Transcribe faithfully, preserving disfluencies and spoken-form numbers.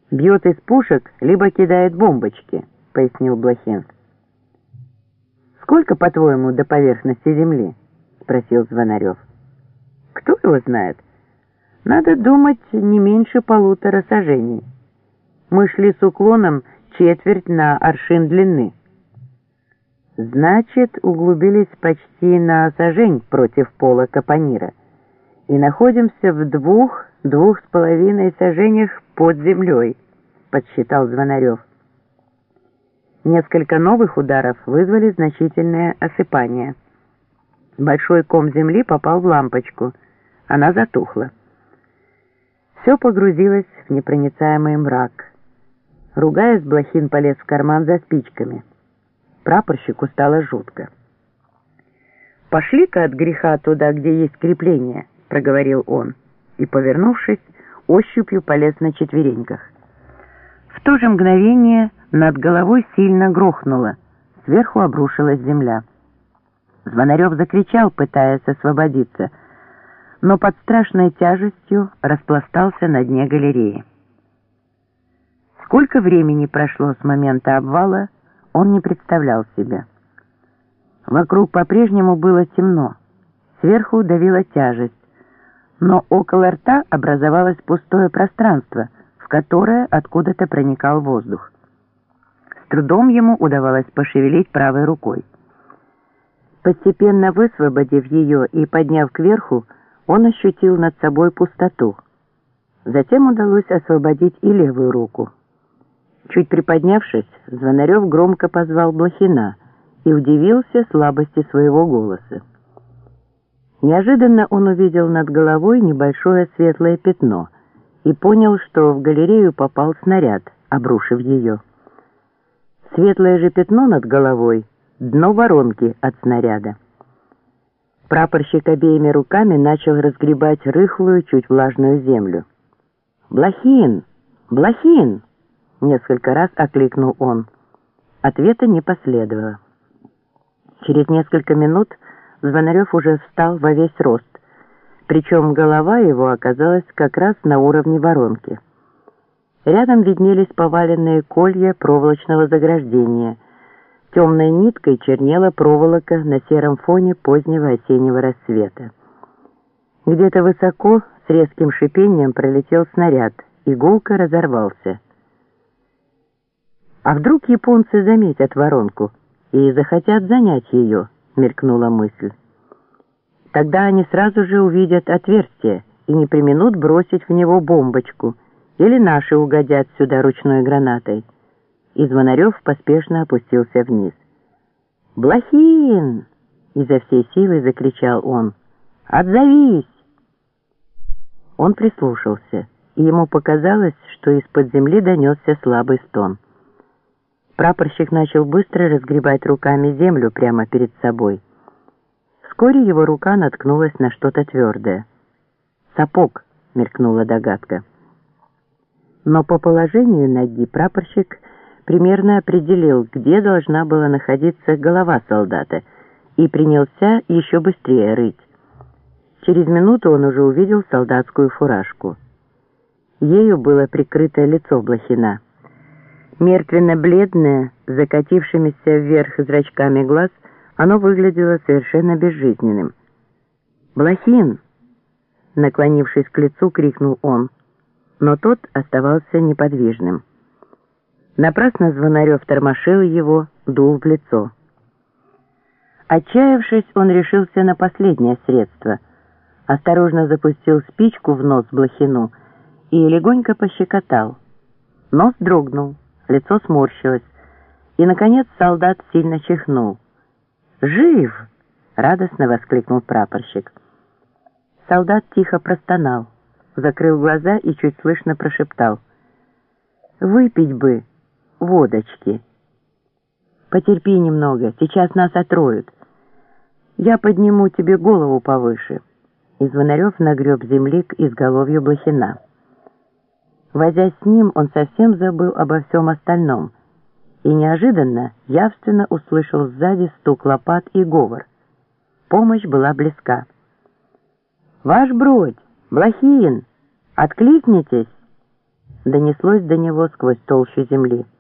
«Бьет из пушек, либо кидает бомбочки», — пояснил Блохин. «Сколько, по-твоему, до поверхности земли?» — спросил Звонарев. «Кто его знает? Надо думать, не меньше полутора сажений. Мы шли с уклоном четверть на аршин длины». «Значит, углубились почти на сажень против пола капонира и находимся в двух, двух с половиной сажениях под землей», — подсчитал Звонарев. Несколько новых ударов вызвали значительное осыпание. Большой ком земли попал в лампочку. Она затухла. Все погрузилось в непроницаемый мрак. Ругаясь, Блохин полез в карман за спичками. Прапорщику стало жутко. «Пошли-ка от греха туда, где есть крепление», — проговорил он, и, повернувшись, ощупью полез на четвереньках. В то же мгновение над головой сильно грохнуло, сверху обрушилась земля. Звонарев закричал, пытаясь освободиться, но под страшной тяжестью распластался на дне галереи. Сколько времени прошло с момента обвала, он не представлял себе. Вокруг по-прежнему было темно, сверху давила тяжесть, но около рта образовалось пустое пространство, в которое откуда-то проникал воздух. С трудом ему удавалось пошевелить правой рукой. Постепенно высвободив ее и подняв кверху, он ощутил над собой пустоту. Затем удалось освободить и левую руку. Чуть приподнявшись, Звонарев громко позвал Блохина и удивился слабости своего голоса. Неожиданно он увидел над головой небольшое светлое пятно и понял, что в галерею попал снаряд, обрушив ее. Светлое же пятно над головой — дно воронки от снаряда. Прапорщик обеими руками начал разгребать рыхлую, чуть влажную землю. «Блохин! Блохин!» — несколько раз окликнул он. Ответа не последовало. Через несколько минут Звонарев уже встал во весь рост, причем голова его оказалась как раз на уровне воронки. Рядом виднелись поваленные колья проволочного заграждения. Темной ниткой чернела проволока на сером фоне позднего осеннего рассвета. Где-то высоко с резким шипением пролетел снаряд, и гулко разорвался. «А вдруг японцы заметят воронку и захотят занять ее?» — мелькнула мысль. «Тогда они сразу же увидят отверстие и не преминут бросить в него бомбочку, или наши угодят сюда ручной гранатой». И Звонарев поспешно опустился вниз. «Блохин!» — изо всей силы закричал он. «Отзовись!» Он прислушался, и ему показалось, что из-под земли донесся слабый стон. Прапорщик начал быстро разгребать руками землю прямо перед собой. Вскоре его рука наткнулась на что-то твердое. «Сапог», — мелькнула догадка. Но по положению ноги прапорщик примерно определил, где должна была находиться голова солдата, и принялся еще быстрее рыть. Через минуту он уже увидел солдатскую фуражку. Ею было прикрыто лицо Блохина. Мертвенно-бледное, с закатившимися вверх зрачками глаз, оно выглядело совершенно безжизненным. «Блохин!» — наклонившись к лицу, крикнул он, но тот оставался неподвижным. Напрасно Звонарев тормошил его, дул в лицо. Отчаявшись, он решился на последнее средство. Осторожно запустил спичку в нос Блохину и легонько пощекотал. Нос дрогнул, лицо сморщилось, и, наконец, солдат сильно чихнул. «Жив!» — радостно воскликнул прапорщик. Солдат тихо простонал, закрыл глаза и чуть слышно прошептал: «Выпить бы водочки». «Потерпи немного, сейчас нас отроют. Я подниму тебе голову повыше». И Звонарев нагреб земли к изголовью Блохина. Возясь с ним, он совсем забыл обо всем остальном и неожиданно явственно услышал сзади стук лопат и говор. Помощь была близка. «Ваш бродь! Блохин! Откликнитесь!» донеслось до него сквозь толщу земли.